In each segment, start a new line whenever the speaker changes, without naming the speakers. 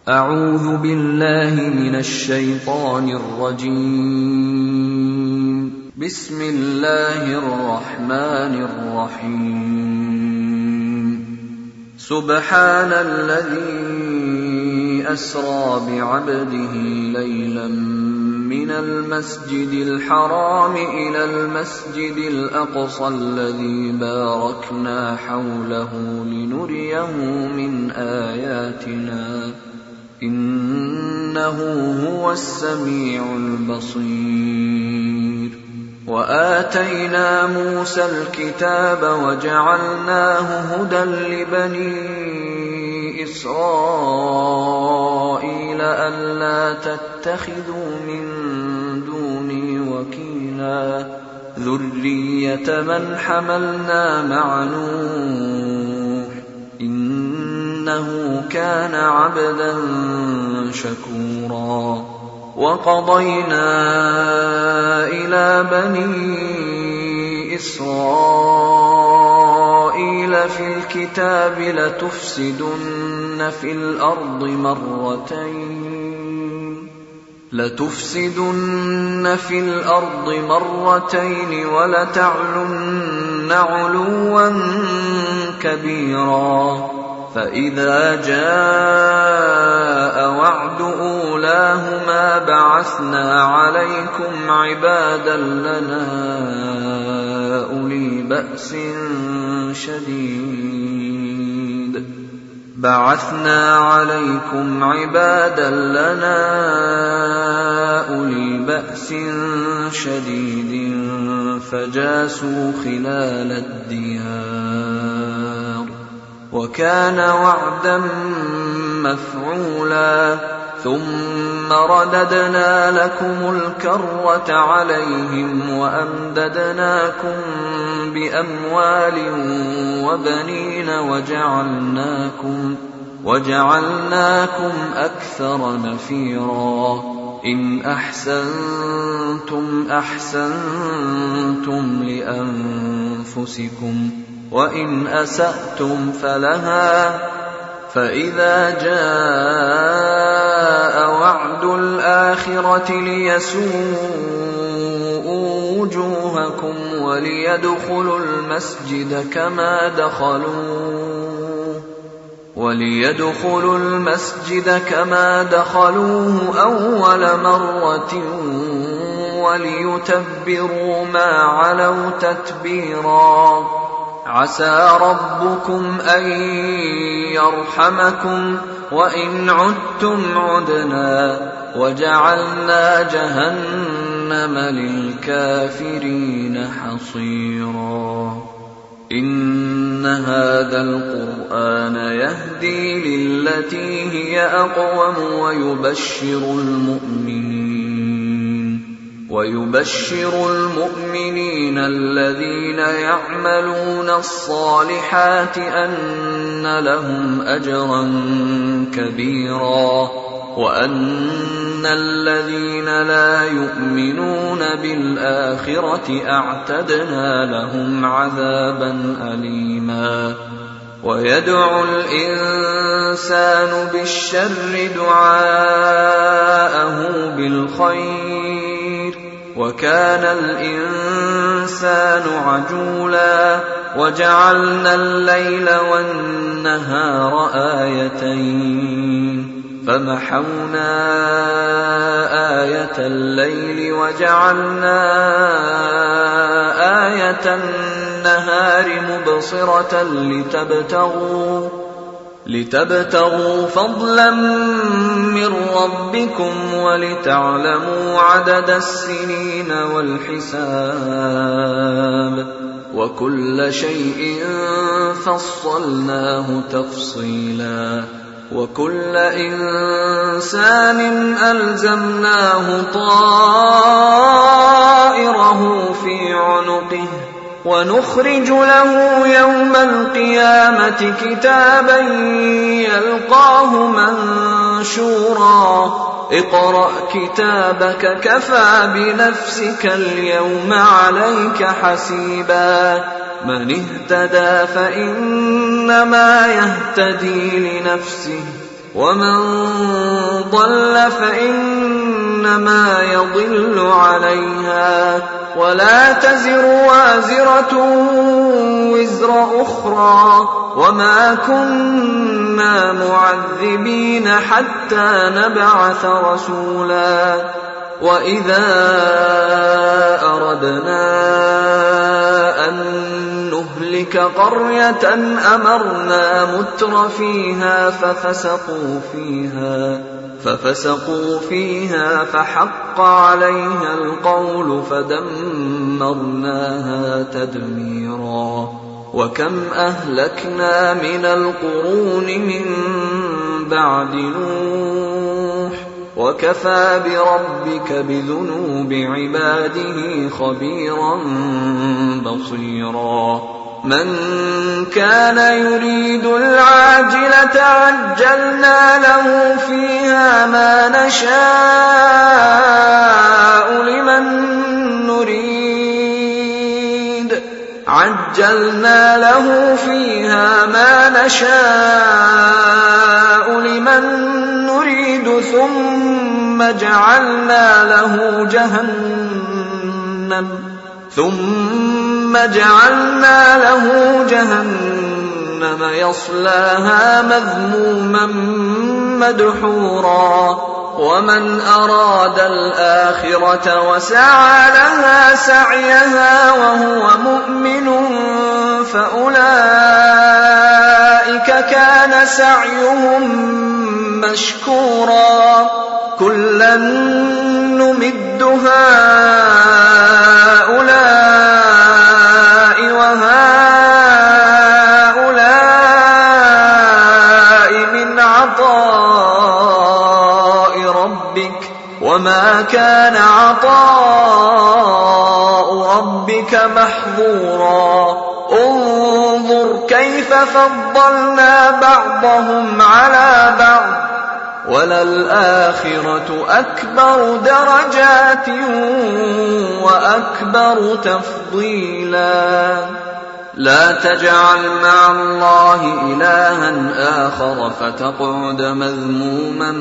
أعوذ بالله من الشيطان الرجيم. بسم الله الرحمن الرحيم. سبحان الذي أسرى بعبده ليلا من المسجد الحرام إلى المسجد الأقصى الذي باركنا حوله لنريه من آياتنا إنه هو السميع البصير. وآتينا موسى الكتاب وجعلناه هدى لبني إسرائيل ألا تتخذوا من دوني وكيلا ذرية من حملنا مع نوح إنه كان عبدا شكورا. وقضينا إلى بني إسرائيل في الكتاب لتفسدن في الأرض مرتين ولتعلن علوا كبيرا. فإذا جاء وعد أولاهما بعثنا عليكم عبادا لنا أولي بأس شديد فجاسوا خلال الديار وكان وعدا مفعولا. ثم رددنا لكم الكرة عليهم وأمددناكم بأموال وبنين وجعلناكم أكثر نفيرا. إن أحسنتم أحسنتم لأنفسكم وإن أسأتم فلها. فإذا جاء وعد الآخرة ليسوءوا وجوهكم وليدخلوا المسجد كما دخلوه أول مرة وليتبروا ما علوا تتبيرا. عسى ربكم أن يرحمكم وإن عدتم عدنا وجعلنا جهنم للكافرين حصيرا. إن هذا القرآن يهدي للتي هي أقوم ويبشر المؤمنين الذين يعملون الصالحات أن لهم أجرا كبيرا وأن الذين لا يؤمنون بالآخرة أعتدنا لهم عذابا أليما. ويدعو الإنسان بالشر دعاءه بالخير وكان الإنسان عجولا. وجعلنا الليل والنهار آيتين فمحونا آية الليل وجعلنا آية النهار مبصرة لتبتغوا فضلا من ربكم ولتعلموا عدد السنين والحساب وكل شيء فصلناه تفصيلا. وكل إنسان ألزمناه طائره في عنقه ونخرج له يوم القيامة كتابا يلقاه منشورا. اقرأ كتابك كفى بنفسك اليوم عليك حسيبا. من اهتدى فإنما يهتدي لنفسه ومن ضل فإنما يضل عليها ولا تزر وازرة وزر أخرى وما كنا معذبين حتى نبعث رسولا وإذا أردنا أن نهلك قرية أمرنا متر فيها ففسقوا فيها فحق عليها القول فدمرناها تدميرا وكم أهلكنا من القرون من بعد نوح وكفى بربك بذنوب عباده خبيرا بصيرا من كان يريد العاجلة عجلنا له فيها ما نشاء لمن نريد ثم جعلنا له جهنم يصلاها مذموما مدحورا ومن أراد الآخرة وسعى لها سعيها وهو مؤمن فأولئك كان سعيهم مشكورا كلا نمد هؤلاء وهؤلاء من عطاء ربك وما كان عطاء ربك محظورا انظر كيف فضلنا بعضهم على بعض وللآخرة أكبر درجات وأكبر تفضيلا لا تجعل مع الله إلها آخر فتقعد مذموما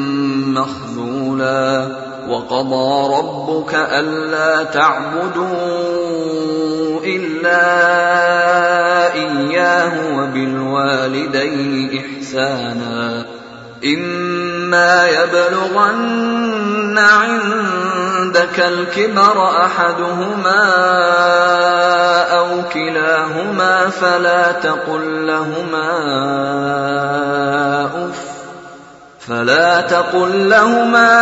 مخذولا وقضى ربك ألا تعبدوا إلا إياه وبالوالدين إحسانا إما يبلغن عندك الكبر أحدهما أو كلاهما فلا تقل لهما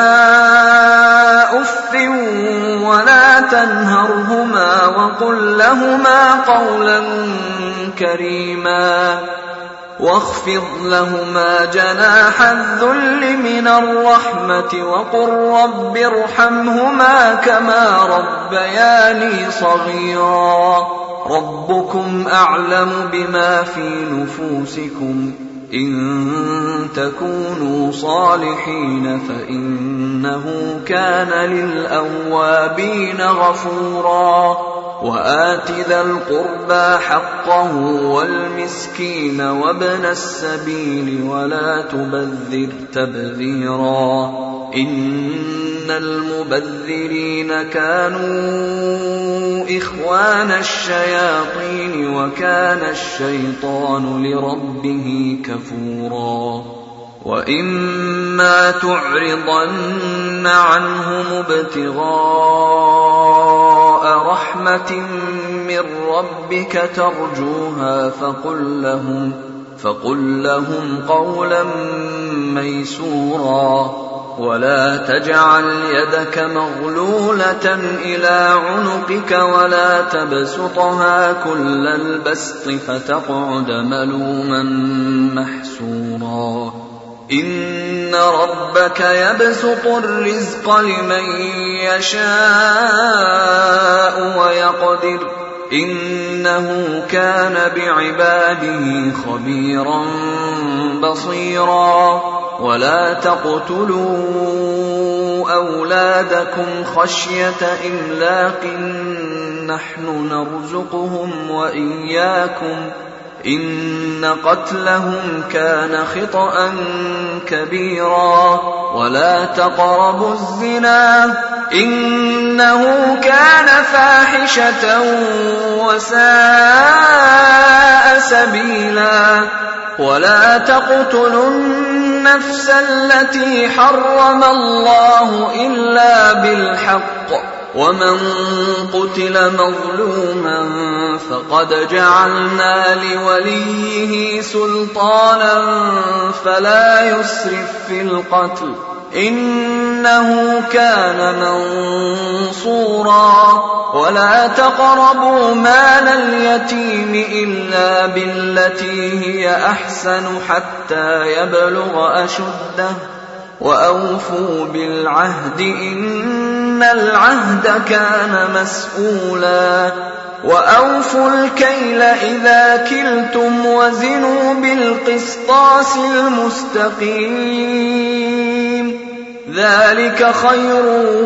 أف ولا تنهرهما وقل لهما قولا كريما واخفض لهما جناح الذل من الرحمة وقل رب ارحمهما كما ربياني صغيرا ربكم أعلم بما في نفوسكم إن تكونوا صالحين فإنه كان للأوابين غفورا وآت ذا القربى حقه والمسكين وابن السبيل ولا تبذر تبذيرا إن المبذرين كانوا إخوان الشياطين وكان الشيطان لربه كفورا وإما تعرضن عنهم ابتغاء رحمة من ربك ترجوها فقل لهم قولا ميسورا ولا تجعل يدك مغلولة إلى عنقك ولا تبسطها كل البسط فتقعد ملوما محسورا إن ربك يبسط الرزق لمن يشاء ويقدر إنه كان بعباده خبيرا بصيرا ولا تقتلوا أولادكم خشية إملاق نحن نرزقهم وإياكم إن قتلهم كان خطأ كبيرا ولا تقربوا الزنا إنه كان فاحشة وساء سبيلا ولا تقتلوا النفس التي حرم الله إلا بالحق ومن قتل مظلوما فقد جعلنا لوليه سلطانا فلا يسرف في القتل إنه كان منصورا ولا تقربوا مال اليتيم إلا بالتي هي أحسن حتى يبلغ أشده وأوفوا بالعهد إن العهد كان مسؤولا وأوفوا الكيل إذا كلتم وزنوا بالقسطاس المستقيم ذلك خير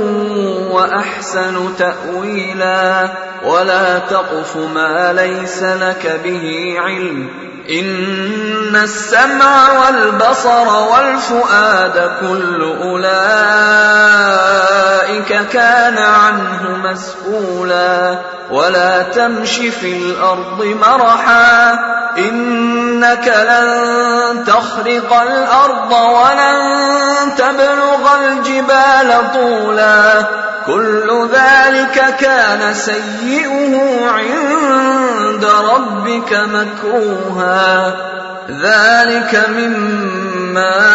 وأحسن تأويلا ولا تقف ما ليس لك به علم إن السمع والبصر والفؤاد كل أولئك كان عنه مسؤولا ولا تمش في الأرض مرحا إنك لن تخرق الأرض ولن تبلغ الجبال طولا كل ذلك كان سيئه عند ربك مكروها ذلك مما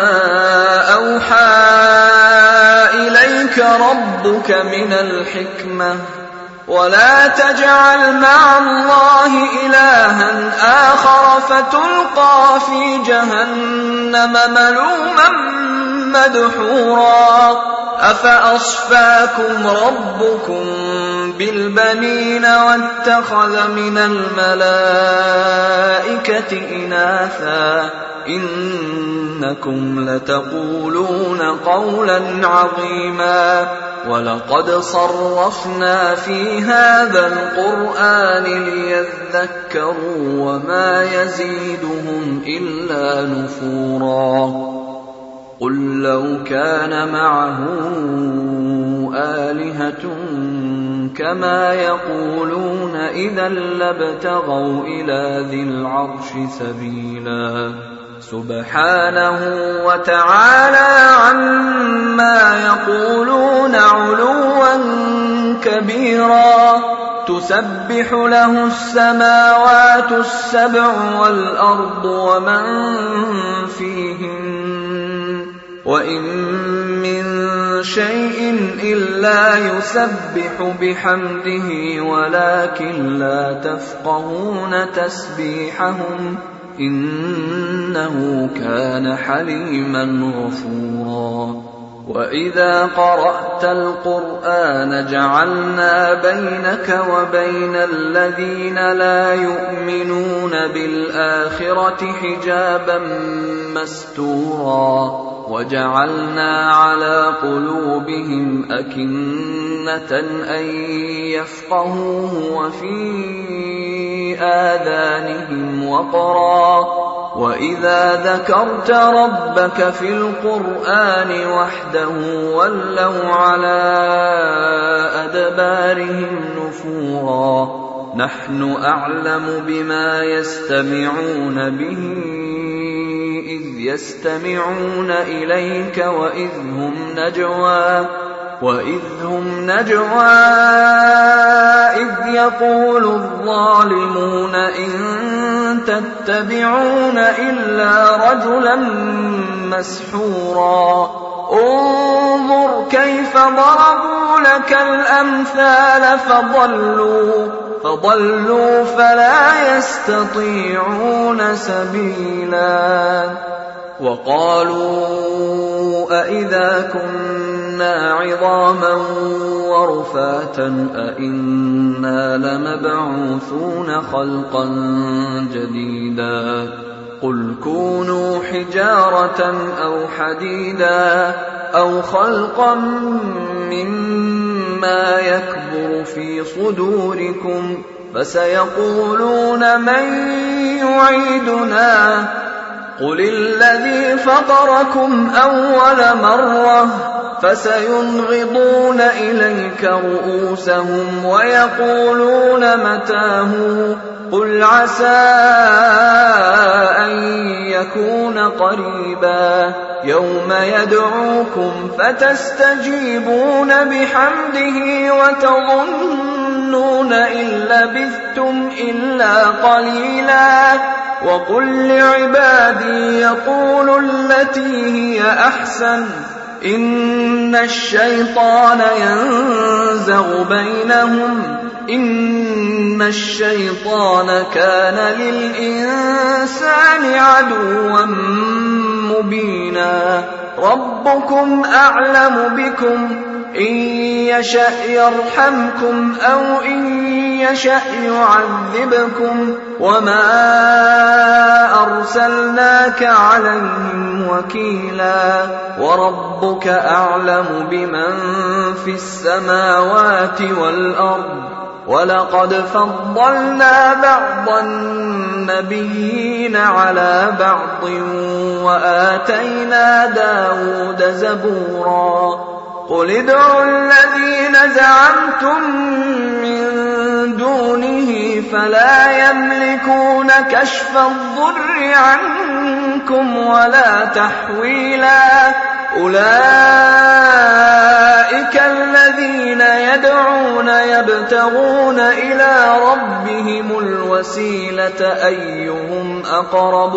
أوحى إليك ربك من الحكمة ولا تجعل مع الله إلها آخر فتلقى في جهنم ملوما مدحورا أفأصفاكم ربكم بالبنين واتخذ من الملائكة إناثا إنكم لتقولون قولا عظيما ولقد صرفنا في هذا القرآن ليذكروا وما يزيدهم إلا نفورا قل لو كان معه آلهة كما يقولون إذا لابتغوا إلى ذي العرش سبيلا سبحانه وتعالى عما يقولون علوا كبيرا تسبح له السماوات السبع والأرض ومن فيهن وإن من شيء إلا يسبح بحمده ولكن لا تفقهون تسبيحهم إنه كان حليما غفورا وإذا قرأت القرآن جعلنا بينك وبين الذين لا يؤمنون بالآخرة حجابا مستورا وجعلنا على قلوبهم أكنة أن يفقهوه وفي آذانهم وقرا وإذا ذكرت ربك في القرآن وحده ولوا على أدبارهم نفورا نحن أعلم بما يستمعون به إذ يستمعون إليك وإذ هم نجوى إذ يقول الظالمون إن تتبعون إلا رجلا مسحورا انظر كيف ضربوا لك الأمثال فضلوا فلا يستطيعون سبيلا وقالوا أإذا كنا عظاما ورفاتا أإنا لمبعوثون خلقا جديدا قل كونوا حجارة أو حديدا أو خلقا مما يكبر في صدوركم فسيقولون من يعيدنا قل الذي فطركم أول مرة فسينغضون إليك رؤوسهم ويقولون متاه قل عسى أن يكون قريبا يوم يدعوكم فتستجيبون بحمده وتظنون إن لبثتم إلا قليلا وقل لعبادي يقولوا التي هي أحسن إن الشيطان ينزغ بينهم إن الشيطان كان للإنسان عدوا مبينا ربكم أعلم بكم إن يشأ يرحمكم أو إن يشأ يعذبكم وما أرسلناك عليهم وكيلا وربك أعلم بمن في السماوات والأرض ولقد فضلنا بعض النبيين على بعض وآتينا داود زبورا قل ادعوا الذين زعمتم من دونه فلا يملكون كشف الضر عنكم ولا تحويلا أولئك الذين يدعون يبتغون إلى ربهم الوسيلة أيهم أقرب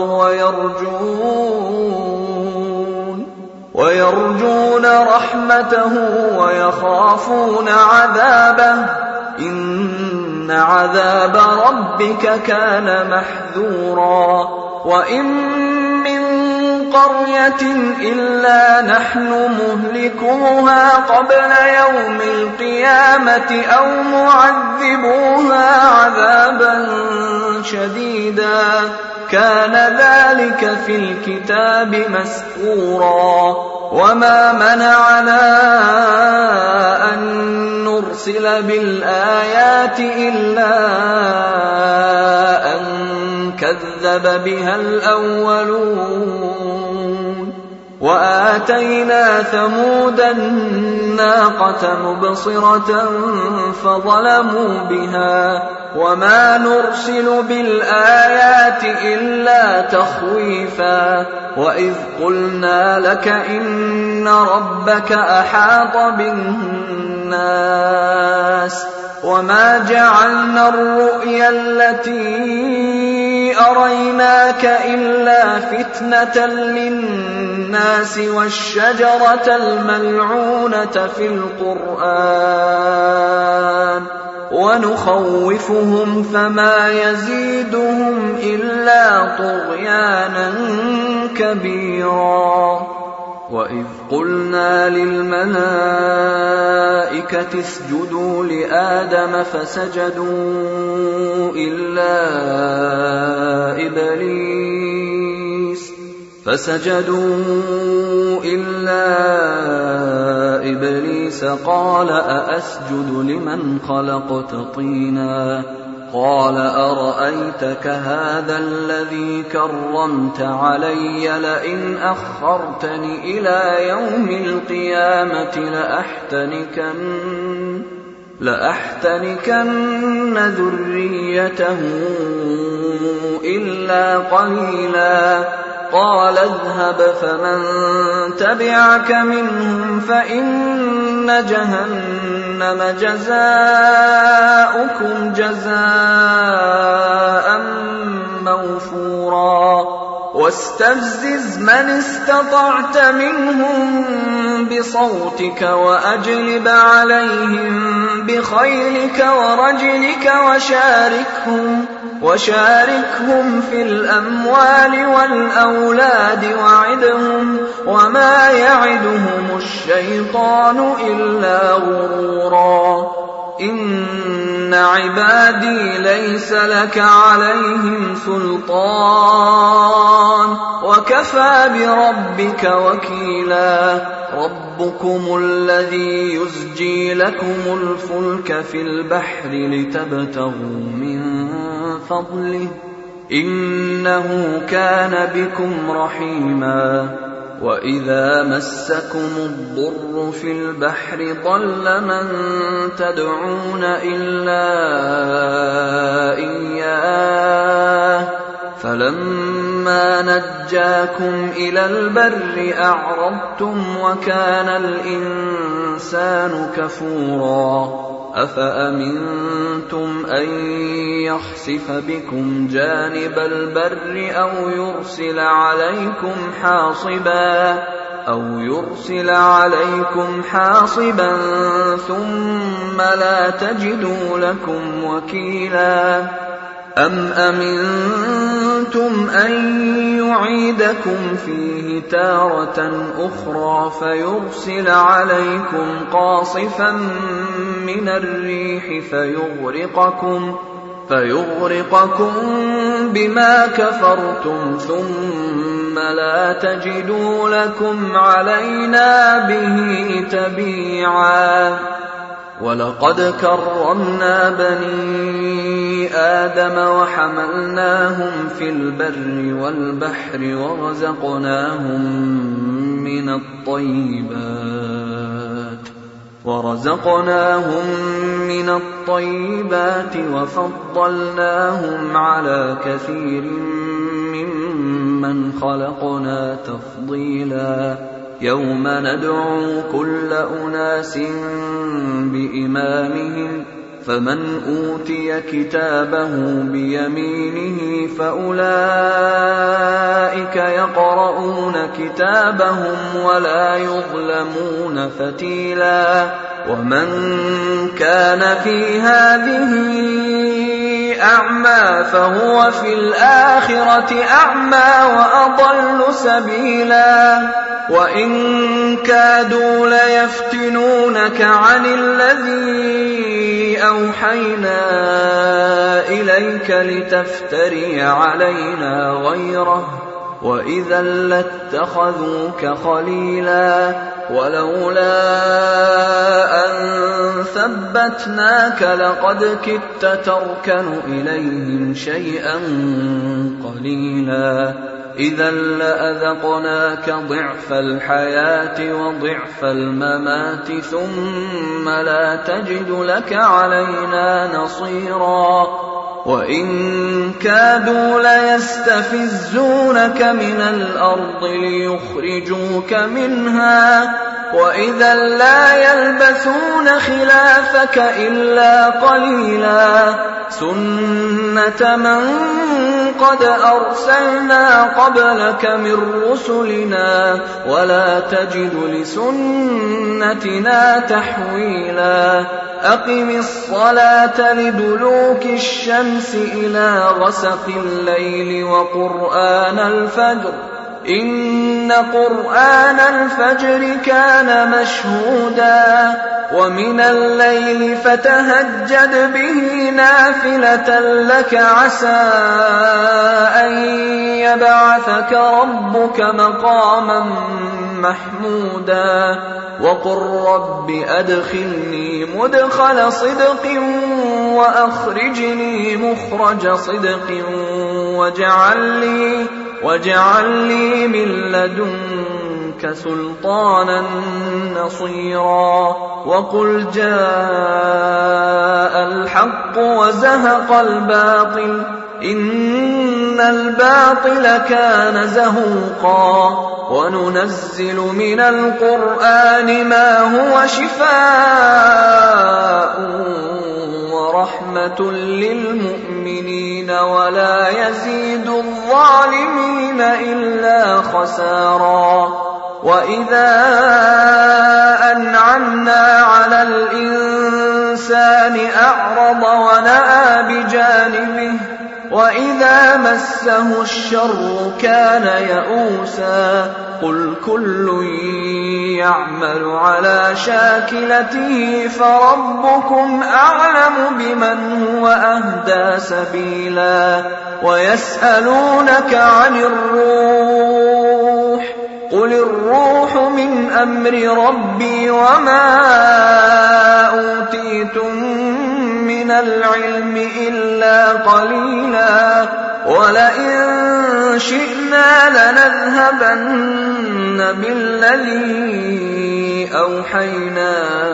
ويرجون رحمته ويخافون عذابه إن عذاب ربك كان محذورا وإن من قرية إلا نحن مهلكوها قبل يوم القيامة أو معذبوها عذابا شديدا كان ذلك في الكتاب مسطورا وما منعنا أن نرسل بالآيات إلا أن كذب بها الأولون وآتينا ثمود الناقة مبصرة فظلموا بها وما نرسل بالآيات إلا تخويفا وإذ قلنا لك إن ربك أحاط بالناس وما جعلنا الرؤيا التي أريناك إلا فتنة للناس والشجرة الملعونة في القرآن ونخوفهم فما يزيدهم إلا طغيانا كبيرا وإذ قلنا للملائكة اسجدوا لآدم فسجدوا إلا إبليس قال أأسجد لمن خلقت طينا قال أرأيتك هذا الذي كرمت علي لئن أخرتني إلى يوم القيامة لأحتنكن ذريته إلا قليلا قال اذهب فمن تبعك منهم فإن جهنم جزاؤكم جزاء موفورا واستفزز من استطعت منهم بصوتك وأجلب عليهم بخيلك ورجلك وشاركهم في الأموال والأولاد وعدهم وما يعدهم الشيطان إلا غرورا إن عبادي ليس لك عليهم سلطان وكفى بربك وكيلا ربكم الذي يزجي لكم الفلك في البحر لتبتغوا من فضله إنه كان بكم رحيما وإذا مسكم الضر في البحر ضل من تدعون إلا إياه فلما نجاكم إلى البر أعرضتم وكان الإنسان كفورا أفأمنتم أن يخسف بكم جانب البر أو يرسل عليكم حاصبا ثم لا تجدوا لكم وكيلا أم أمنتم أن يعيدكم فيه تارة أخرى فيرسل عليكم قاصفا من الريح فيغرقكم بما كفرتم ثم لا تجدوا لكم علينا به تبيعا ولقد كرمنا بني آدم وحملناهم في البر والبحر ورزقناهم من الطيبات وفضلناهم على كثير ممن خلقنا تفضيلا يوم ندعو كل أناس بإمامهم فمن أوتي كتابه بيمينه فأولئك يقرؤون كتابهم ولا يظلمون فتيلا ومن كان في هذه أعمى فهو في الآخرة أعمى وأضل سبيلا وإن كادوا ليفتنونك عن الذي أوحينا إليك لتفتري علينا غيره وإذا لاتخذوك خليلا ولولا أن ثبتناك لقد كدت تركن إليهم شيئا قليلا إذا لأذقناك ضعف الحياة وضعف الممات ثم لا تجد لك علينا نصيرا وإن كادوا ليستفزونك من الأرض ليخرجوك منها وإذا لا يلبثون خلافك إلا قليلا سنة من قد أرسلنا قبلك من رسلنا ولا تجد لسنتنا تحويلا أقم الصلاة لدلوك الشمس إلى غسق الليل وقرآن الفجر إن قرآن الفجر كان مشهودا ومن الليل فتهجد به نافلة لك عسى أن يبعثك ربك مقاما محمودا وقل رب أدخلني مدخل صدق وأخرجني مخرج صدق واجعل لي من لدنك سلطانا نصيرا وقل جاء الحق وزهق الباطل إن الباطل كان زهوقا وننزل من القرآن ما هو شفاء ورحمة للمؤمنين ولا يزيد الظالمين إلا خسارا وإذا أنعمنا على الإنسان أعرض ونأى بجانبه وإذا مسه الشر كان يئوسا قل كل يعمل على شاكلته فربكم أعلم بمن هو أهدى سبيلا ويسألونك عن الروح قل الروح من أمر ربي وما أوتيتم من العلم إلا قليلا وَلَئِن شِئْنَا لَنَذْهَبَنَّ بِالَّذِي أَوْحَيْنَا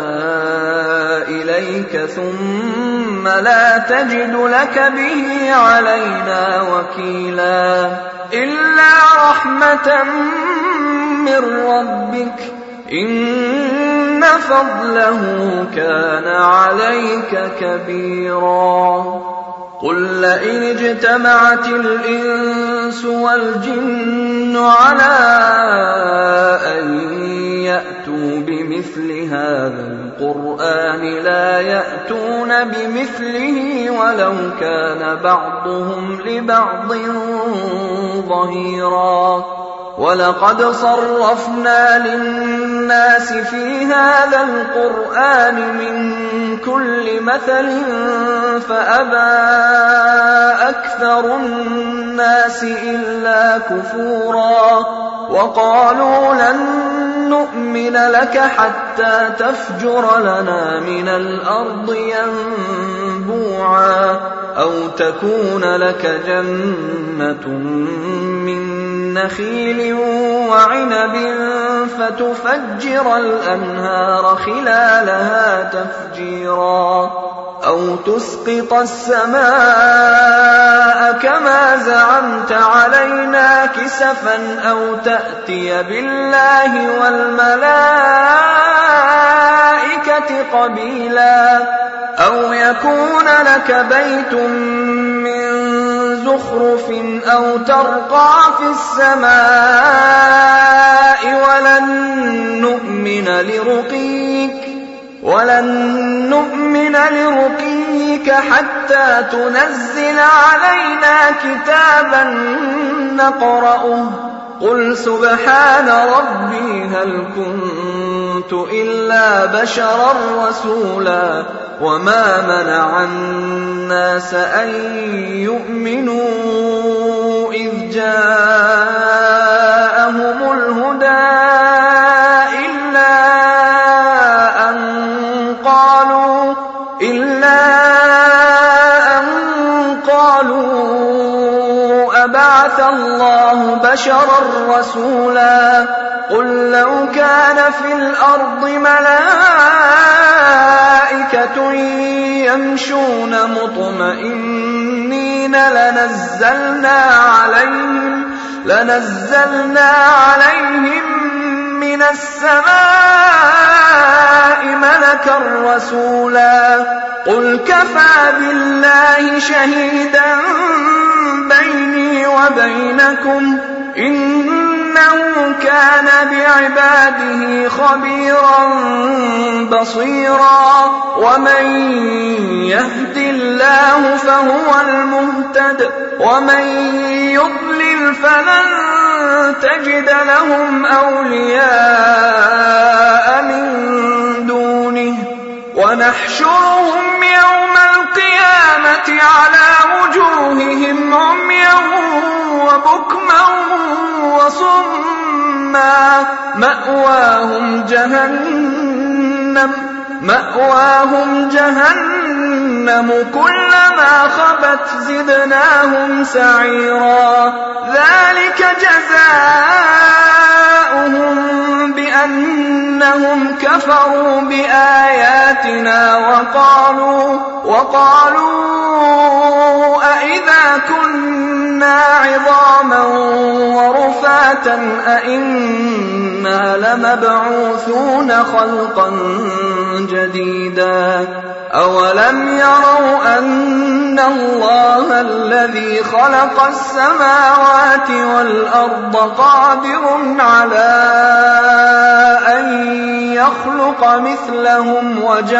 إِلَيْكَ ثُمَّ لَا تَجِدُ لَكَ بِهِ عَلَيْنَا وَكِيلًا إِلَّا رَحْمَةً مِّن رَّبِّكَ إِنَّ فَضْلَهُ كَانَ عَلَيْكَ كَبِيرًا قُل لَّئِنِ اجْتَمَعَتِ الْإِنسُ وَالْجِنُّ عَلَىٰ أَن يَأْتُوا بِمِثْلِ هَٰذَا الْقُرْآنِ لَا يَأْتُونَ بِمِثْلِهِ وَلَوْ كَانَ بَعْضُهُمْ لِبَعْضٍ ظَهِيرًا وَلَقَدْ صَرَّفْنَا لِلنَّاسِ فِي هَٰذَا الْقُرْآنِ مِن كُلِّ مَثَلٍ فَأَبَىٰ أَكْثَرُ النَّاسِ إِلَّا كُفُورًا وَقَالُوا لَن نُّؤْمِنَ لَكَ حَتَّىٰ تَفْجُرَ لَنَا مِنَ الْأَرْضِ يَنبُوعًا أَوْ تَكُونَ لَكَ جَنَّةٌ مِّن نَخِيلٍ وَعِنَبٍ فَتُفَجِّرَ الْأَنْهَارَ خِلَالَهَا تَفْجِيرًا أَوْ تُسْقِطَ السَّمَاءَ كَمَا زَعَمْتَ عَلَيْنَا كِسَفًا أَوْ تَأْتِيَ بِاللَّهِ وَالْمَلَائِكَةِ قَبِيلًا أَوْ يَكُونَ لَكَ بَيْتٌ مِّن زُخْرُفٍ أَوْ تَرْقَىٰ فِي السَّمَاءِ وَلَن نُّؤْمِنَ لِرُقِيِّكَ حَتَّىٰ تُنَزِّلَ عَلَيْنَا كِتَابًا نَّقْرَؤُهُ قُلْ سُبْحَانَ رَبِّي هَلْ كُنتُ إِلَّا بَشَرًا رَّسُولًا وَمَا مَنَعَ النَّاسَ أَن يُؤْمِنُوا إِذْ جَاءَهُمُ الْهُدَىٰ إِلَّا أَن قَالُوا أَبَعَثَ اللَّهُ بَشَرًا رَّسُولًا قُل لَّوْ كَانَ فِي الْأَرْضِ مَلَائِكَةٌ يَمْشُونَ مُطْمَئِنِّينَ لَنَزَّلْنَا عَلَيْهِم مِّنَ السَّمَاءِ مَلَكًا رَّسُولًا قُلْ كَفَىٰ بِاللَّهِ شَهِيدًا بَيْنِي وَبَيْنَكُمْ إِنَّهُ كَانَ بِعِبَادِهِ خَبِيرًا بَصِيرًا وَمَن يَهْدِ اللَّهُ فَهُوَ الْمُهْتَدِ وَمَن يُضْلِلْ فَلَن تَجِدَ لَهُمْ أَوْلِيَاءَ مِن دُونِهِ وَنَحْشُرُهُمْ يَوْمَ الْقِيَامَةِ عَلَىٰ وُجُوهِهِمْ عُمْيًا وَبُكْمًا وَصُمًّا مَّأْوَاهُمْ جَهَنَّمُ كُلَّمَا خَبَتْ زِدْنَاهُمْ سَعِيرًا ذَٰلِكَ جَزَاؤُهُم بِأَنَّهُمْ كَفَرُوا بِآيَاتِنَا وَقَالُوا أَإِذَا كُنَّا عِظَامًا وَرُفَاتًا أَإِنَّا لَمَبْعُوثُونَ خَلْقًا جَدِيدًا أَوَلَمْ يَرَوْا أَنَّ اللَّهَ الَّذِي خَلَقَ السَّمَاوَاتِ وَالْأَرْضَ قَادِرٌ عَلَىٰ أَن يَخْلُقَ مِثْلَهُمْ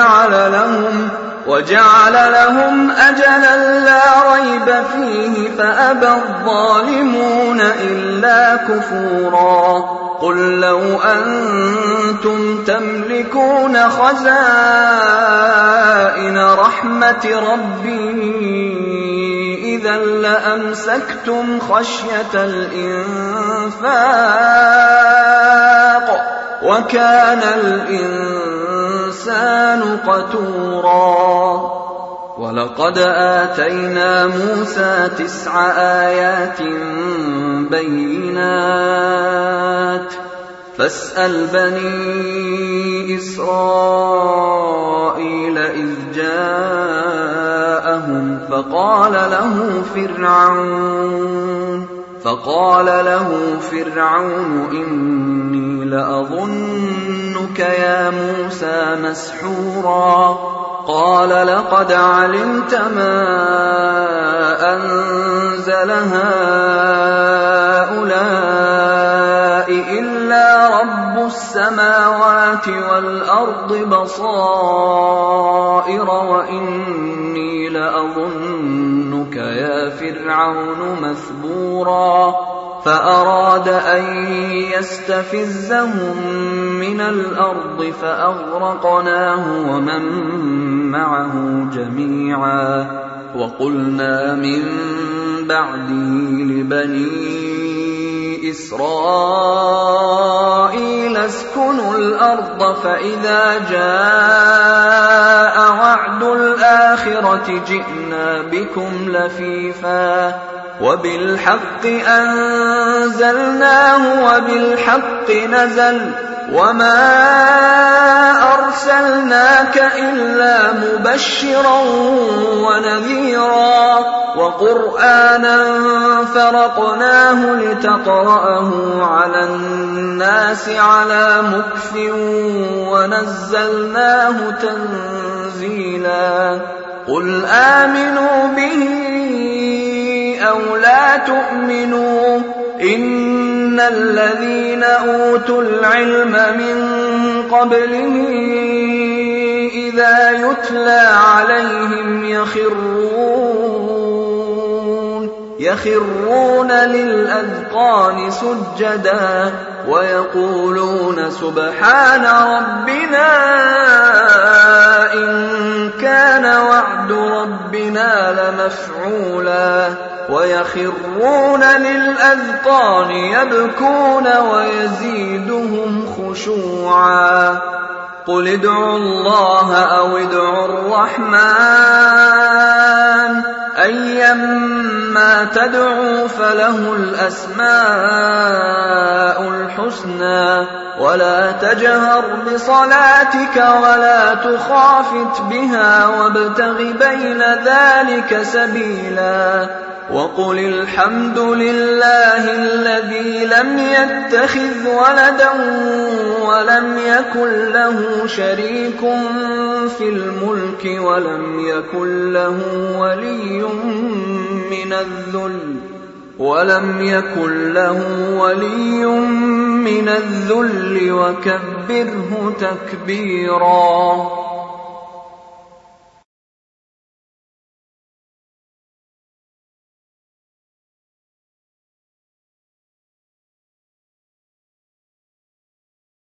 وَجَعَلَ لَهُمْ أَجَلًا لَّا رَيْبَ فِيهِ فَأَبَى الظَّالِمُونَ إِلَّا كُفُورًا قُل لَّوْ أَنتُمْ تَمْلِكُونَ خَزَائِنَ رَحْمَةِ رَبِّي إِذًا لَّأَمْسَكْتُمْ خَشْيَةَ الْإِنفَاقِ وَكَانَ الْإِنسَانُ قَتُورًا ولقد آتينا موسى 9 آيات بينات فاسأل بني إسرائيل إذ جاءهم فقال له فرعون إني لأظنك يا موسى مسحورا قال لقد علمت ما أنزل هؤلاء إلا رب السماوات والأرض بصائر وإني لأظنك يا فرعون مثبورا فأراد أن يستفزهم من الأرض فأغرقناه ومن معه جميعا وقلنا من بعده لبني إسرائيل اسكنوا الأرض فإذا جاء وعد الآخرة جئنا بكم لفيفا وبالحق أنزلناه وبالحق نزل وما أرسلناك إلا مبشرا ونذيرا وقرآنا فرقناه لتقرأه على الناس على مكث ونزلناه تنزيلا قل آمنوا به أو لا تؤمنوا إن الذين أوتوا العلم من قبله إذا يتلى عليهم يخرون للأذقان سجدا ويقولون سبحان ربنا إن كان وعد ربنا لمفعولا ويخرون للأذقان يبكون ويزيدهم خشوعا قل ادعوا الله أو ادعوا الرحمن أيما تدعوا فله الأسماء الحسنى ولا تجهر بصلاتك ولا تخافت بها وابتغ بين ذلك سبيلا وقل الحمد لله الذي لم يتخذ ولدا ولم يكن له شريك في الملك ولم يكن له ولي من الذل وكبره تكبيرا.